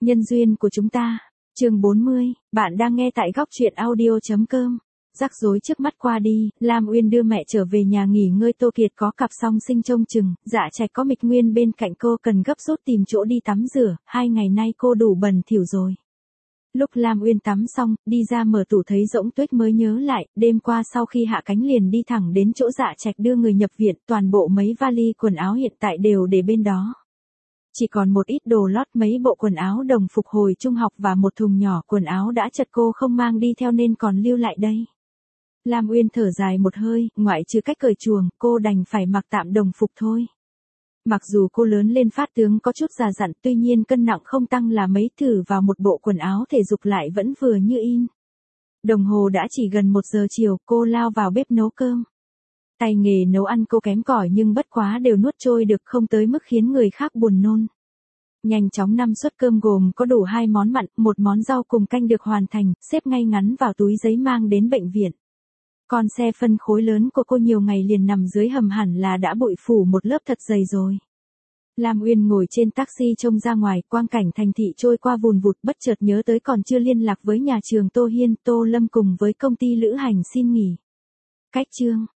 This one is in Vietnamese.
Nhân duyên của chúng ta. Chương 40, bạn đang nghe tại góc truyện audio.com. Rắc rối trước mắt qua đi, Lam Uyên đưa mẹ trở về nhà nghỉ ngơi. Tô Kiệt có cặp song sinh trông chừng, Dạ Trạch có Mịch Nguyên bên cạnh cô cần gấp rút tìm chỗ đi tắm rửa, 2 ngày nay cô đủ bẩn thỉu rồi. Lúc Lam Uyên tắm xong, đi ra mở tủ thấy rỗng tuếch mới nhớ lại, đêm qua sau khi hạ cánh liền đi thẳng đến chỗ Dạ Trạch đưa người nhập viện, toàn bộ mấy vali quần áo hiện tại đều để bên đó. Chỉ còn một ít đồ lót, mấy bộ quần áo đồng phục hồi trung học và một thùng nhỏ quần áo đã chật cô không mang đi theo nên còn lưu lại đây. Lam Uyên thở dài một hơi, ngoại trừ cách cởi chuồng, cô đành phải mặc tạm đồng phục thôi. Mặc dù cô lớn lên phát tướng có chút già dặn, tuy nhiên cân nặng không tăng là mấy, thử vào một bộ quần áo thể dục lại vẫn vừa như in. Đồng hồ đã chỉ gần 1 giờ chiều, cô lao vào bếp nấu cơm. Tay nghề nấu ăn cô kém cỏi nhưng bất quá đều nuốt trôi được, không tới mức khiến người khác buồn nôn. Nhanh chóng 5 suất cơm gồm có đủ 2 món mặn, 1 món rau cùng canh được hoàn thành, xếp ngay ngắn vào túi giấy mang đến bệnh viện. Con xe phân khối lớn của cô nhiều ngày liền nằm dưới hầm hẳn là đã bụi phủ một lớp thật dày rồi. Lam Uyên ngồi trên taxi trông ra ngoài, quang cảnh thành thị trôi qua vùn vụt, bất chợt nhớ tới còn chưa liên lạc với nhà trường Tô Hiên, Tô Lâm cùng với công ty lữ hành xin nghỉ. Cách chương